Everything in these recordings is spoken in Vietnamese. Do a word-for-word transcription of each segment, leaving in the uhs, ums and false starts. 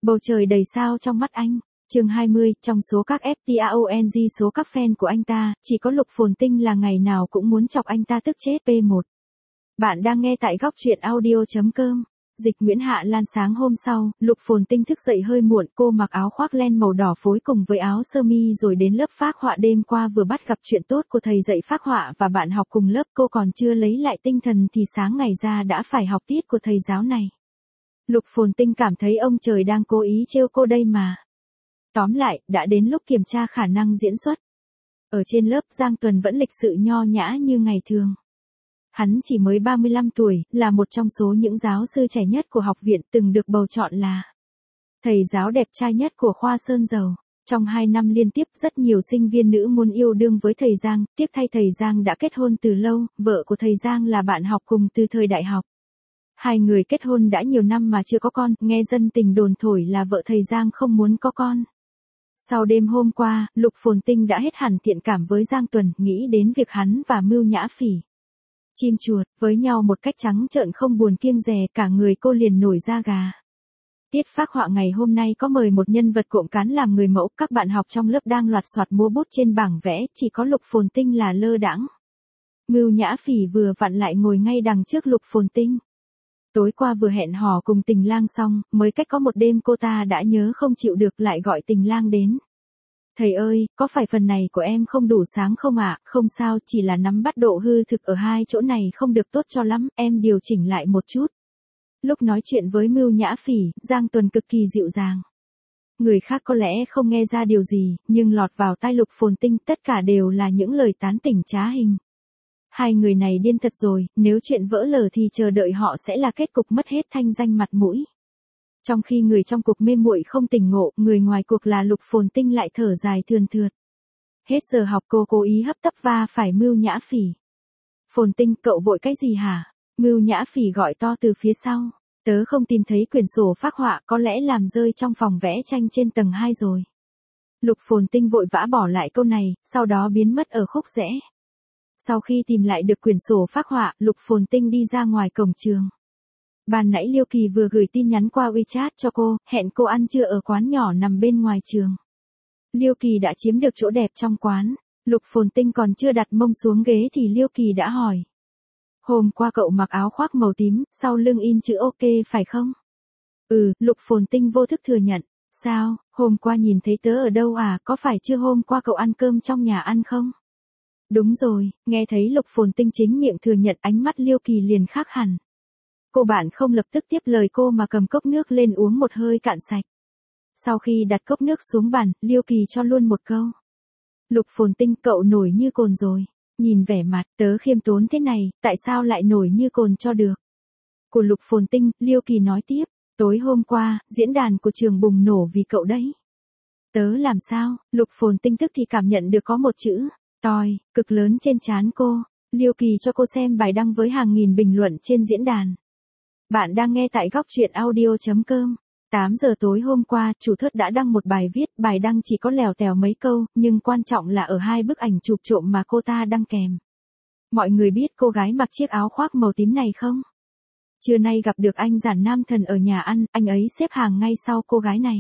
Bầu trời đầy sao trong mắt anh. Chương hai mươi, trong số các ép tê a o en giê số các fan của anh ta, chỉ có Lục Phồn Tinh là ngày nào cũng muốn chọc anh ta tức chết. pê một. Bạn đang nghe tại góc truyện audio chấm com. Dịch Nguyễn Hạ Lan. Sáng hôm sau, Lục Phồn Tinh thức dậy hơi muộn, cô mặc áo khoác len màu đỏ phối cùng với áo sơ mi rồi đến lớp phác họa. Đêm qua vừa bắt gặp chuyện tốt của thầy dạy phác họa và bạn học cùng lớp, cô còn chưa lấy lại tinh thần thì sáng ngày ra đã phải học tiết của thầy giáo này. Lục Phồn Tinh cảm thấy ông trời đang cố ý trêu cô đây mà. Tóm lại, đã đến lúc kiểm tra khả năng diễn xuất. Ở trên lớp, Giang Tuần vẫn lịch sự nho nhã như ngày thường. Hắn chỉ mới ba mươi lăm tuổi, là một trong số những giáo sư trẻ nhất của học viện, từng được bầu chọn là thầy giáo đẹp trai nhất của khoa Sơn Dầu. Trong hai năm liên tiếp, rất nhiều sinh viên nữ muốn yêu đương với thầy Giang, tiếc thay thầy Giang đã kết hôn từ lâu, vợ của thầy Giang là bạn học cùng từ thời đại học. Hai người kết hôn đã nhiều năm mà chưa có con, nghe dân tình đồn thổi là vợ thầy Giang không muốn có con. Sau đêm hôm qua, Lục Phồn Tinh đã hết hẳn thiện cảm với Giang Tuần, nghĩ đến việc hắn và Mưu Nhã Phỉ chim chuột với nhau một cách trắng trợn không buồn kiêng dè, cả người cô liền nổi da gà. Tiết phác họa ngày hôm nay có mời một nhân vật cộm cán làm người mẫu, các bạn học trong lớp đang loạt soạt múa bút trên bảng vẽ, chỉ có Lục Phồn Tinh là lơ đãng. Mưu Nhã Phỉ vừa vặn lại ngồi ngay đằng trước Lục Phồn Tinh. Tối qua vừa hẹn hò cùng Tình Lang xong, mới cách có một đêm cô ta đã nhớ không chịu được lại gọi Tình Lang đến. Thầy ơi, có phải phần này của em không đủ sáng không ạ? À? Không sao, chỉ là nắm bắt độ hư thực ở hai chỗ này không được tốt cho lắm, em điều chỉnh lại một chút. Lúc nói chuyện với Mưu Nhã Phỉ, Giang Tuần cực kỳ dịu dàng. Người khác có lẽ không nghe ra điều gì, nhưng lọt vào tai Lục Phồn Tinh tất cả đều là những lời tán tỉnh trá hình. Hai người này điên thật rồi, nếu chuyện vỡ lở thì chờ đợi họ sẽ là kết cục mất hết thanh danh mặt mũi. Trong khi người trong cuộc mê muội không tỉnh ngộ, người ngoài cuộc là Lục Phồn Tinh lại thở dài thườn thượt. Hết giờ học cô cố ý hấp tấp va phải Mưu Nhã Phỉ. Phồn Tinh, cậu vội cái gì hả? Mưu Nhã Phỉ gọi to từ phía sau. Tớ không tìm thấy quyển sổ phác họa, có lẽ làm rơi trong phòng vẽ tranh trên tầng hai rồi. Lục Phồn Tinh vội vã bỏ lại câu này, sau đó biến mất ở khúc rẽ. Sau khi tìm lại được quyển sổ phác họa, Lục Phồn Tinh đi ra ngoài cổng trường. Ban nãy Liêu Kỳ vừa gửi tin nhắn qua WeChat cho cô, hẹn cô ăn trưa ở quán nhỏ nằm bên ngoài trường. Liêu Kỳ đã chiếm được chỗ đẹp trong quán. Lục Phồn Tinh còn chưa đặt mông xuống ghế thì Liêu Kỳ đã hỏi. Hôm qua cậu mặc áo khoác màu tím, sau lưng in chữ ok phải không? Ừ, Lục Phồn Tinh vô thức thừa nhận. Sao, hôm qua nhìn thấy tớ ở đâu à, có phải chưa hôm qua cậu ăn cơm trong nhà ăn không? Đúng rồi, nghe thấy Lục Phồn Tinh chính miệng thừa nhận, ánh mắt Liêu Kỳ liền khác hẳn. Cô bạn không lập tức tiếp lời cô mà cầm cốc nước lên uống một hơi cạn sạch. Sau khi đặt cốc nước xuống bàn, Liêu Kỳ cho luôn một câu. Lục Phồn Tinh, cậu nổi như cồn rồi. Nhìn vẻ mặt tớ khiêm tốn thế này, tại sao lại nổi như cồn cho được? Của Lục Phồn Tinh, Liêu Kỳ nói tiếp. Tối hôm qua, diễn đàn của trường bùng nổ vì cậu đấy. Tớ làm sao? Lục Phồn Tinh tức thì cảm nhận được có một chữ toi cực lớn trên trán cô. Liêu Kỳ cho cô xem bài đăng với hàng nghìn bình luận trên diễn đàn. Bạn đang nghe tại góc truyện audio chấm com. tám giờ tối hôm qua, chủ thớt đã đăng một bài viết, bài đăng chỉ có lèo tèo mấy câu, nhưng quan trọng là ở hai bức ảnh chụp trộm mà cô ta đăng kèm. Mọi người biết cô gái mặc chiếc áo khoác màu tím này không? Trưa nay gặp được anh Giản Nam Thần ở nhà ăn, anh ấy xếp hàng ngay sau cô gái này.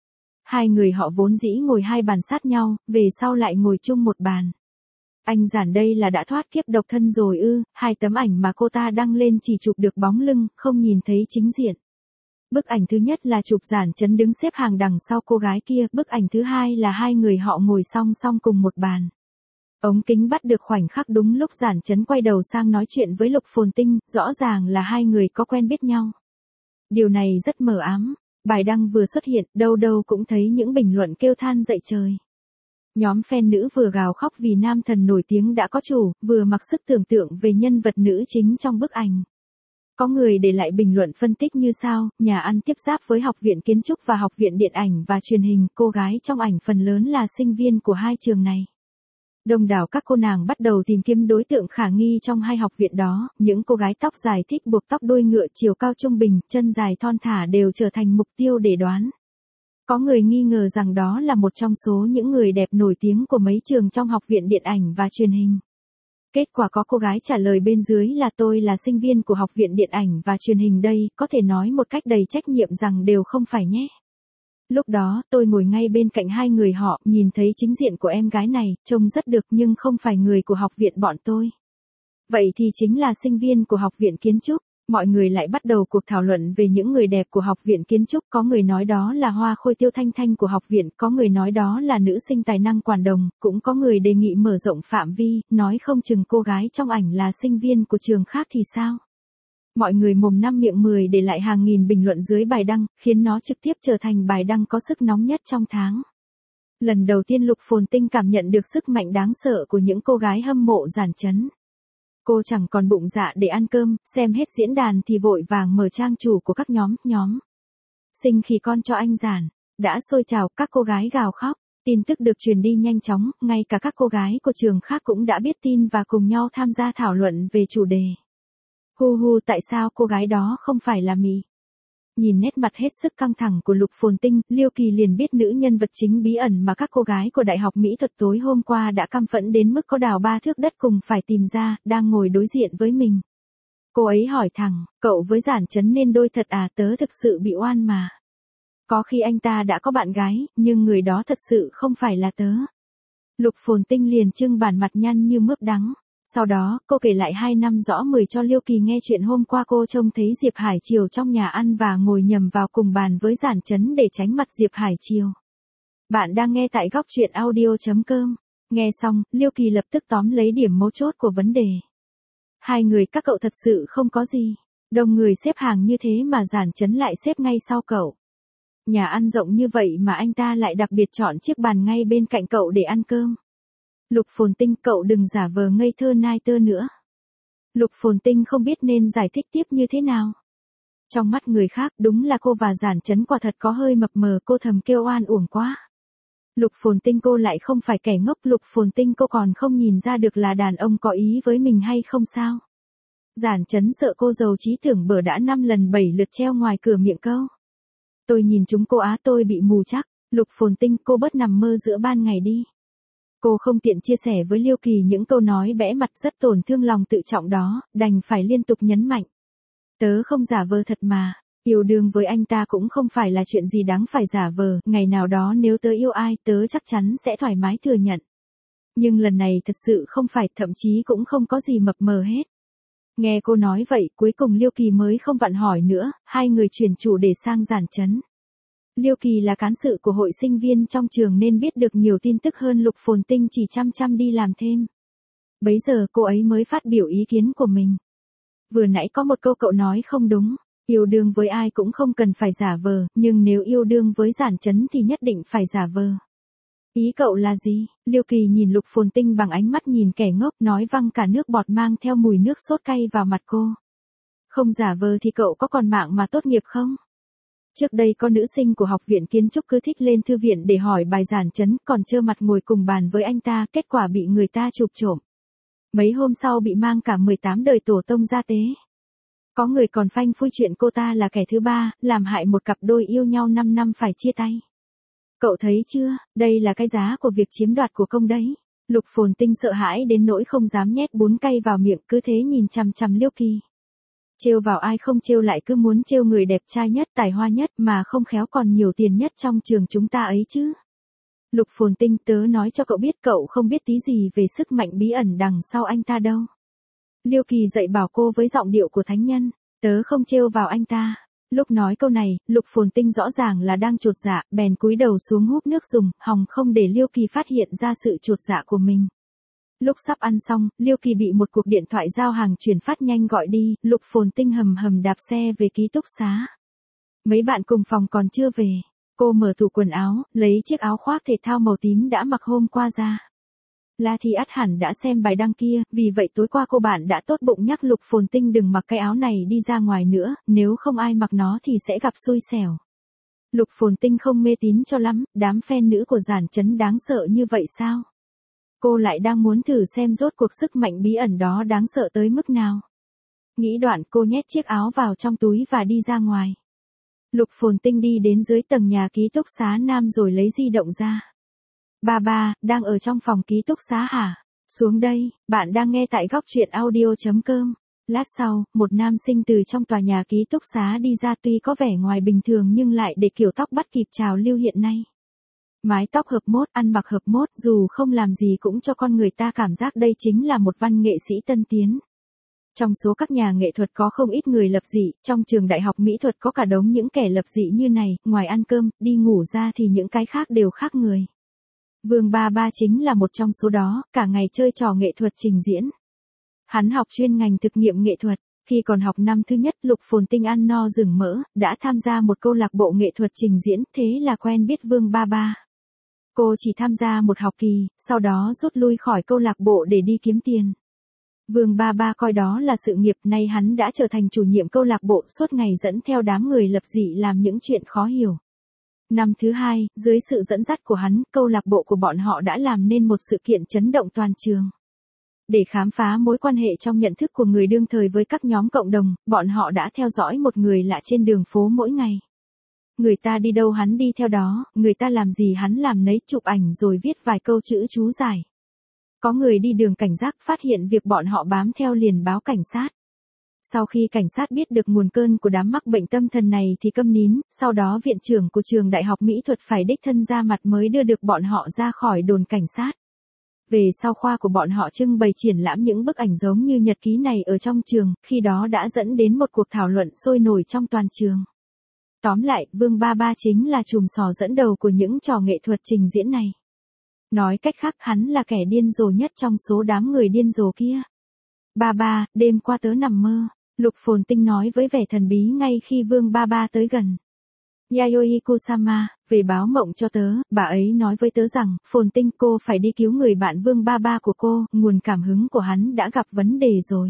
Hai người họ vốn dĩ ngồi hai bàn sát nhau, về sau lại ngồi chung một bàn. Anh Giản đây là đã thoát kiếp độc thân rồi ư? Hai tấm ảnh mà cô ta đăng lên chỉ chụp được bóng lưng, không nhìn thấy chính diện. Bức ảnh thứ nhất là chụp Giản Chấn đứng xếp hàng đằng sau cô gái kia, bức ảnh thứ hai là hai người họ ngồi song song cùng một bàn. Ống kính bắt được khoảnh khắc đúng lúc Giản Chấn quay đầu sang nói chuyện với Lục Phồn Tinh, rõ ràng là hai người có quen biết nhau. Điều này rất mờ ám, bài đăng vừa xuất hiện, đâu đâu cũng thấy những bình luận kêu than dậy trời. Nhóm fan nữ vừa gào khóc vì nam thần nổi tiếng đã có chủ, vừa mặc sức tưởng tượng về nhân vật nữ chính trong bức ảnh. Có người để lại bình luận phân tích như sau: nhà ăn tiếp giáp với Học viện Kiến trúc và Học viện Điện ảnh và Truyền hình, cô gái trong ảnh phần lớn là sinh viên của hai trường này. Đông đảo các cô nàng bắt đầu tìm kiếm đối tượng khả nghi trong hai học viện đó, những cô gái tóc dài thích buộc tóc đuôi ngựa, chiều cao trung bình, chân dài thon thả đều trở thành mục tiêu để đoán. Có người nghi ngờ rằng đó là một trong số những người đẹp nổi tiếng của mấy trường trong Học viện Điện ảnh và Truyền hình. Kết quả có cô gái trả lời bên dưới là tôi là sinh viên của Học viện Điện ảnh và Truyền hình đây, có thể nói một cách đầy trách nhiệm rằng đều không phải nhé. Lúc đó, tôi ngồi ngay bên cạnh hai người họ, nhìn thấy chính diện của em gái này, trông rất được nhưng không phải người của học viện bọn tôi. Vậy thì chính là sinh viên của học viện kiến trúc. Mọi người lại bắt đầu cuộc thảo luận về những người đẹp của học viện kiến trúc, có người nói đó là Hoa Khôi Tiêu Thanh Thanh của học viện, có người nói đó là nữ sinh tài năng Quản Đồng, cũng có người đề nghị mở rộng phạm vi, nói không chừng cô gái trong ảnh là sinh viên của trường khác thì sao. Mọi người mồm năm miệng mười để lại hàng nghìn bình luận dưới bài đăng, khiến nó trực tiếp trở thành bài đăng có sức nóng nhất trong tháng. Lần đầu tiên Lục Phồn Tinh cảm nhận được sức mạnh đáng sợ của những cô gái hâm mộ Giản Chấn. Cô chẳng còn bụng dạ để ăn cơm, xem hết diễn đàn thì vội vàng mở trang chủ của các nhóm, nhóm. Sinh khi con cho anh Giản, đã sôi trào, các cô gái gào khóc, tin tức được truyền đi nhanh chóng, ngay cả các cô gái của trường khác cũng đã biết tin và cùng nhau tham gia thảo luận về chủ đề. Hu hu, tại sao cô gái đó không phải là Mị? Nhìn nét mặt hết sức căng thẳng của Lục Phồn Tinh, Liêu Kỳ liền biết nữ nhân vật chính bí ẩn mà các cô gái của Đại học Mỹ thuật tối hôm qua đã căm phẫn đến mức có đào ba thước đất cùng phải tìm ra, đang ngồi đối diện với mình. Cô ấy hỏi thẳng, cậu với Giản Chấn nên đôi thật à, tớ thực sự bị oan mà. Có khi anh ta đã có bạn gái, nhưng người đó thật sự không phải là tớ. Lục Phồn Tinh liền trưng bản mặt nhăn như mướp đắng. Sau đó, cô kể lại hai năm rõ mười cho Liêu Kỳ nghe chuyện hôm qua cô trông thấy Diệp Hải Triều trong nhà ăn và ngồi nhầm vào cùng bàn với Giản Chấn để tránh mặt Diệp Hải Triều. Bạn đang nghe tại góc truyện audio chấm com. Nghe xong, Liêu Kỳ lập tức tóm lấy điểm mấu chốt của vấn đề. Hai người các cậu thật sự không có gì. Đông người xếp hàng như thế mà Giản Chấn lại xếp ngay sau cậu. Nhà ăn rộng như vậy mà anh ta lại đặc biệt chọn chiếc bàn ngay bên cạnh cậu để ăn cơm. Lục Phồn Tinh, cậu đừng giả vờ ngây thơ nai tơ nữa. Lục Phồn Tinh không biết nên giải thích tiếp như thế nào. Trong mắt người khác, đúng là cô và Giản Chấn quả thật có hơi mập mờ, cô thầm kêu oan uổng quá. Lục Phồn Tinh, cô lại không phải kẻ ngốc, Lục Phồn Tinh, cô còn không nhìn ra được là đàn ông có ý với mình hay không sao? Giản Chấn sợ cô giàu trí tưởng bở đã năm lần bảy lượt treo ngoài cửa miệng câu. Tôi nhìn chúng cô á, tôi bị mù chắc. Lục Phồn Tinh, cô bớt nằm mơ giữa ban ngày đi. Cô không tiện chia sẻ với Liêu Kỳ những câu nói bẽ mặt rất tổn thương lòng tự trọng đó, đành phải liên tục nhấn mạnh. Tớ không giả vờ thật mà, yêu đương với anh ta cũng không phải là chuyện gì đáng phải giả vờ, ngày nào đó nếu tớ yêu ai tớ chắc chắn sẽ thoải mái thừa nhận. Nhưng lần này thật sự không phải, thậm chí cũng không có gì mập mờ hết. Nghe cô nói vậy, cuối cùng Liêu Kỳ mới không vặn hỏi nữa, hai người chuyển chủ đề sang Giản Chấn. Liêu Kỳ là cán sự của hội sinh viên trong trường nên biết được nhiều tin tức hơn Lục Phồn Tinh chỉ chăm chăm đi làm thêm. Bấy giờ cô ấy mới phát biểu ý kiến của mình. Vừa nãy có một câu cậu nói không đúng, yêu đương với ai cũng không cần phải giả vờ, nhưng nếu yêu đương với Giản Chấn thì nhất định phải giả vờ. Ý cậu là gì? Liêu Kỳ nhìn Lục Phồn Tinh bằng ánh mắt nhìn kẻ ngốc, nói văng cả nước bọt mang theo mùi nước sốt cay vào mặt cô. Không giả vờ thì cậu có còn mạng mà tốt nghiệp không? Trước đây có nữ sinh của học viện kiến trúc cứ thích lên thư viện để hỏi bài Giản Chấn, còn trơ mặt ngồi cùng bàn với anh ta, kết quả bị người ta chụp trộm. Mấy hôm sau bị mang cả mười tám đời tổ tông ra tế. Có người còn phanh phui chuyện cô ta là kẻ thứ ba, làm hại một cặp đôi yêu nhau năm năm phải chia tay. Cậu thấy chưa, đây là cái giá của việc chiếm đoạt của công đấy. Lục Phồn Tinh sợ hãi đến nỗi không dám nhét bún cay vào miệng, cứ thế nhìn chằm chằm Liêu Kỳ. Trêu vào ai không trêu lại cứ muốn trêu người đẹp trai nhất, tài hoa nhất mà không khéo còn nhiều tiền nhất trong trường chúng ta ấy chứ. Lục Phồn Tinh, tớ nói cho cậu biết cậu không biết tí gì về sức mạnh bí ẩn đằng sau anh ta đâu. Liêu Kỳ dạy bảo cô với giọng điệu của thánh nhân, tớ không trêu vào anh ta. Lúc nói câu này, Lục Phồn Tinh rõ ràng là đang chột dạ, bèn cúi đầu xuống húp nước dùng, hòng không để Liêu Kỳ phát hiện ra sự chột dạ của mình. Lúc sắp ăn xong, Liêu Kỳ bị một cuộc điện thoại giao hàng chuyển phát nhanh gọi đi, Lục Phồn Tinh hầm hầm đạp xe về ký túc xá. Mấy bạn cùng phòng còn chưa về. Cô mở tủ quần áo, lấy chiếc áo khoác thể thao màu tím đã mặc hôm qua ra. La Thi ắt hẳn đã xem bài đăng kia, vì vậy tối qua cô bạn đã tốt bụng nhắc Lục Phồn Tinh đừng mặc cái áo này đi ra ngoài nữa, nếu không ai mặc nó thì sẽ gặp xui xẻo. Lục Phồn Tinh không mê tín cho lắm, đám fan nữ của Giản Chấn đáng sợ như vậy sao? Cô lại đang muốn thử xem rốt cuộc sức mạnh bí ẩn đó đáng sợ tới mức nào. Nghĩ đoạn cô nhét chiếc áo vào trong túi và đi ra ngoài. Lục Phồn Tinh đi đến dưới tầng nhà ký túc xá nam rồi lấy di động ra. Ba ba, đang ở trong phòng ký túc xá hả? Xuống đây, bạn đang nghe tại góc truyện audio chấm com. Lát sau, một nam sinh từ trong tòa nhà ký túc xá đi ra, tuy có vẻ ngoài bình thường nhưng lại để kiểu tóc bắt kịp trào lưu hiện nay. Mái tóc hợp mốt, ăn mặc hợp mốt, dù không làm gì cũng cho con người ta cảm giác đây chính là một văn nghệ sĩ tân tiến. Trong số các nhà nghệ thuật có không ít người lập dị, trong trường đại học mỹ thuật có cả đống những kẻ lập dị như này, ngoài ăn cơm, đi ngủ ra thì những cái khác đều khác người. Vương Ba Ba chính là một trong số đó, cả ngày chơi trò nghệ thuật trình diễn. Hắn học chuyên ngành thực nghiệm nghệ thuật, khi còn học năm thứ nhất Lục Phồn Tinh ăn no rừng mỡ, đã tham gia một câu lạc bộ nghệ thuật trình diễn, thế là quen biết Vương Ba Ba. Cô chỉ tham gia một học kỳ, sau đó rút lui khỏi câu lạc bộ để đi kiếm tiền. Vương Ba Ba coi đó là sự nghiệp, nay hắn đã trở thành chủ nhiệm câu lạc bộ, suốt ngày dẫn theo đám người lập dị làm những chuyện khó hiểu. Năm thứ hai, dưới sự dẫn dắt của hắn, câu lạc bộ của bọn họ đã làm nên một sự kiện chấn động toàn trường. Để khám phá mối quan hệ trong nhận thức của người đương thời với các nhóm cộng đồng, bọn họ đã theo dõi một người lạ trên đường phố mỗi ngày. Người ta đi đâu hắn đi theo đó, người ta làm gì hắn làm nấy, chụp ảnh rồi viết vài câu chữ chú giải. Có người đi đường cảnh giác phát hiện việc bọn họ bám theo liền báo cảnh sát. Sau khi cảnh sát biết được nguồn cơn của đám mắc bệnh tâm thần này thì câm nín, sau đó viện trưởng của trường đại học mỹ thuật phải đích thân ra mặt mới đưa được bọn họ ra khỏi đồn cảnh sát. Về sau khoa của bọn họ trưng bày triển lãm những bức ảnh giống như nhật ký này ở trong trường, khi đó đã dẫn đến một cuộc thảo luận sôi nổi trong toàn trường. Tóm lại, Vương Ba Ba chính là chùm sò dẫn đầu của những trò nghệ thuật trình diễn này. Nói cách khác, hắn là kẻ điên rồ nhất trong số đám người điên rồ kia. Ba Ba, đêm qua tớ nằm mơ, Lục Phồn Tinh nói với vẻ thần bí ngay khi Vương Ba Ba tới gần. Yayoi Kusama, về báo mộng cho tớ, bà ấy nói với tớ rằng, Phồn Tinh cô phải đi cứu người bạn Vương Ba Ba của cô, nguồn cảm hứng của hắn đã gặp vấn đề rồi.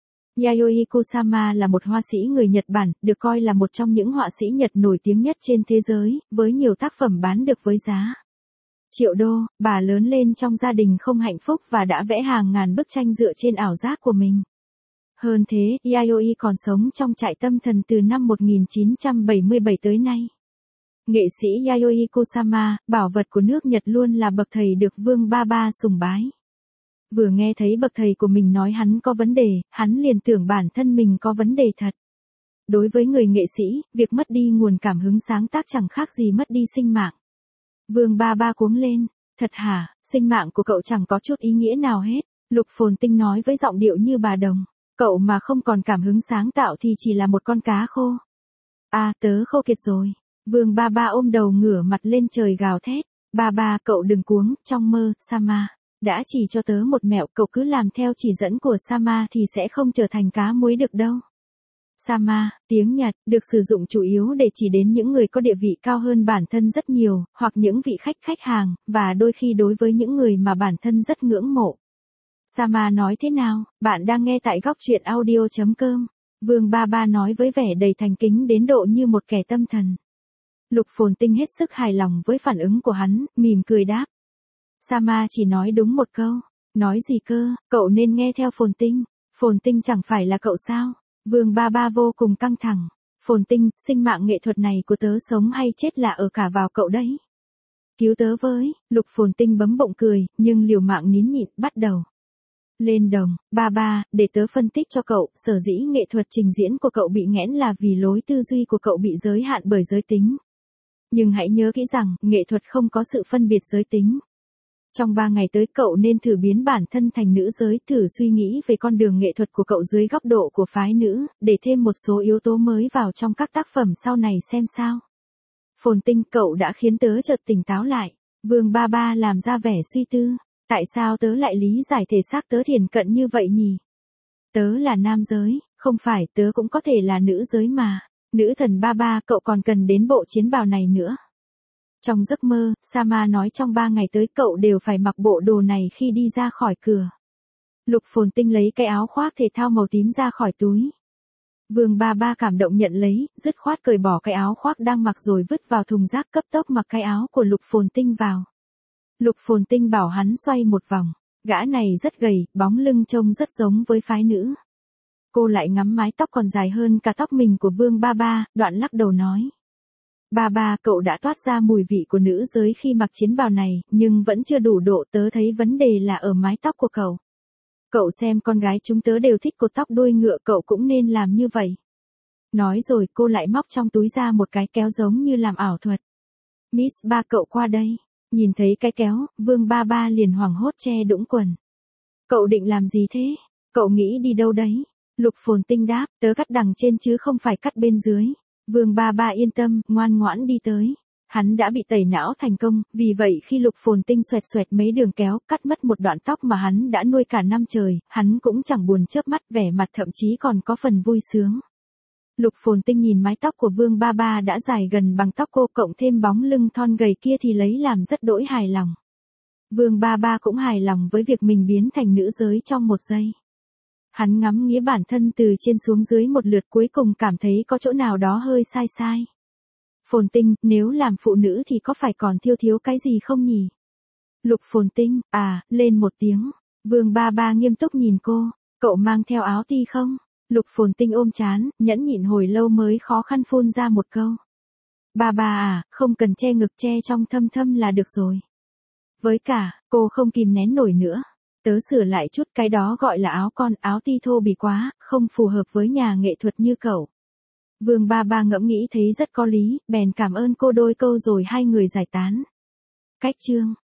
Yayoi Kusama là một họa sĩ người Nhật Bản, được coi là một trong những họa sĩ Nhật nổi tiếng nhất trên thế giới, với nhiều tác phẩm bán được với giá triệu đô. Bà lớn lên trong gia đình không hạnh phúc và đã vẽ hàng ngàn bức tranh dựa trên ảo giác của mình. Hơn thế, Yayoi còn sống trong trại tâm thần từ năm một nghìn chín trăm bảy mươi bảy tới nay. Nghệ sĩ Yayoi Kusama, bảo vật của nước Nhật, luôn là bậc thầy được Vương Ba Ba sùng bái. Vừa nghe thấy bậc thầy của mình nói hắn có vấn đề, hắn liền tưởng bản thân mình có vấn đề thật. Đối với người nghệ sĩ, việc mất đi nguồn cảm hứng sáng tác chẳng khác gì mất đi sinh mạng. Vương Ba Ba cuống lên, thật hả, sinh mạng của cậu chẳng có chút ý nghĩa nào hết. Lục Phồn Tinh nói với giọng điệu như bà đồng, cậu mà không còn cảm hứng sáng tạo thì chỉ là một con cá khô. À, tớ khô kiệt rồi. Vương Ba Ba ôm đầu ngửa mặt lên trời gào thét, Ba Ba cậu đừng cuống, trong mơ, Sama đã chỉ cho tớ một mẹo, cậu cứ làm theo chỉ dẫn của Sama thì sẽ không trở thành cá muối được đâu. Sama, tiếng Nhật, được sử dụng chủ yếu để chỉ đến những người có địa vị cao hơn bản thân rất nhiều, hoặc những vị khách khách hàng, và đôi khi đối với những người mà bản thân rất ngưỡng mộ. Sama nói thế nào? Bạn đang nghe tại góc truyện audio chấm com. Vương Ba Ba nói với vẻ đầy thành kính đến độ như một kẻ tâm thần. Lục Phồn Tinh hết sức hài lòng với phản ứng của hắn, mỉm cười đáp. Sama chỉ nói đúng một câu. Nói gì cơ, cậu nên nghe theo Phồn Tinh. Phồn Tinh chẳng phải là cậu sao? Vương Ba Ba vô cùng căng thẳng. Phồn Tinh, sinh mạng nghệ thuật này của tớ sống hay chết là ở cả vào cậu đấy. Cứu tớ với, Lục Phồn Tinh bấm bụng cười, nhưng liều mạng nín nhịn, bắt đầu. Lên đồng, Ba Ba, để tớ phân tích cho cậu, sở dĩ nghệ thuật trình diễn của cậu bị nghẽn là vì lối tư duy của cậu bị giới hạn bởi giới tính. Nhưng hãy nhớ kỹ rằng, nghệ thuật không có sự phân biệt giới tính. Trong ba ngày tới cậu nên thử biến bản thân thành nữ giới, thử suy nghĩ về con đường nghệ thuật của cậu dưới góc độ của phái nữ, để thêm một số yếu tố mới vào trong các tác phẩm sau này xem sao. Phồn Tinh, cậu đã khiến tớ chợt tỉnh táo lại. Vương Ba Ba làm ra vẻ suy tư. Tại sao tớ lại lý giải thể xác tớ thiển cận như vậy nhỉ? Tớ là nam giới, không phải, tớ cũng có thể là nữ giới mà. Nữ thần Ba Ba, cậu còn cần đến bộ chiến bào này nữa. Trong giấc mơ, Sama nói trong ba ngày tới cậu đều phải mặc bộ đồ này khi đi ra khỏi cửa. Lục Phồn Tinh lấy cái áo khoác thể thao màu tím ra khỏi túi. Vương Ba Ba cảm động nhận lấy, dứt khoát cởi bỏ cái áo khoác đang mặc rồi vứt vào thùng rác, cấp tốc mặc cái áo của Lục Phồn Tinh vào. Lục Phồn Tinh bảo hắn xoay một vòng. Gã này rất gầy, bóng lưng trông rất giống với phái nữ. Cô lại ngắm mái tóc còn dài hơn cả tóc mình của Vương Ba Ba, đoạn lắc đầu nói. Ba Ba, cậu đã toát ra mùi vị của nữ giới khi mặc chiến bào này, nhưng vẫn chưa đủ độ, tớ thấy vấn đề là ở mái tóc của cậu. Cậu xem con gái chúng tớ đều thích cột tóc đuôi ngựa, cậu cũng nên làm như vậy. Nói rồi cô lại móc trong túi ra một cái kéo giống như làm ảo thuật. Miss Ba cậu qua đây. Nhìn thấy cái kéo, Vương Ba Ba liền hoảng hốt che đũng quần. Cậu định làm gì thế? Cậu nghĩ đi đâu đấy? Lục Phồn Tinh đáp, tớ cắt đằng trên chứ không phải cắt bên dưới. Vương Ba Ba yên tâm, ngoan ngoãn đi tới. Hắn đã bị tẩy não thành công, vì vậy khi Lục Phồn Tinh xoẹt xoẹt mấy đường kéo, cắt mất một đoạn tóc mà hắn đã nuôi cả năm trời, hắn cũng chẳng buồn chớp mắt, vẻ mặt thậm chí còn có phần vui sướng. Lục Phồn Tinh nhìn mái tóc của Vương Ba Ba đã dài gần bằng tóc cô, cộng thêm bóng lưng thon gầy kia thì lấy làm rất đỗi hài lòng. Vương Ba Ba cũng hài lòng với việc mình biến thành nữ giới trong một giây. Hắn ngắm nghía bản thân từ trên xuống dưới một lượt, cuối cùng cảm thấy có chỗ nào đó hơi sai sai. Phồn Tinh, nếu làm phụ nữ thì có phải còn thiếu thiếu cái gì không nhỉ? Lục Phồn Tinh, à, lên một tiếng. Vương Ba Ba nghiêm túc nhìn cô, cậu mang theo áo ti không? Lục Phồn Tinh ôm trán, nhẫn nhịn hồi lâu mới khó khăn phun ra một câu. Ba ba à, không cần che ngực, che trong thâm thâm là được rồi. Với cả, cô không kìm nén nổi nữa. Tớ sửa lại chút, cái đó gọi là áo con, áo ti thô bỉ quá, không phù hợp với nhà nghệ thuật như cậu. Vương Ba Ba ngẫm nghĩ thấy rất có lý, bèn cảm ơn cô đôi câu rồi hai người giải tán. Cách chương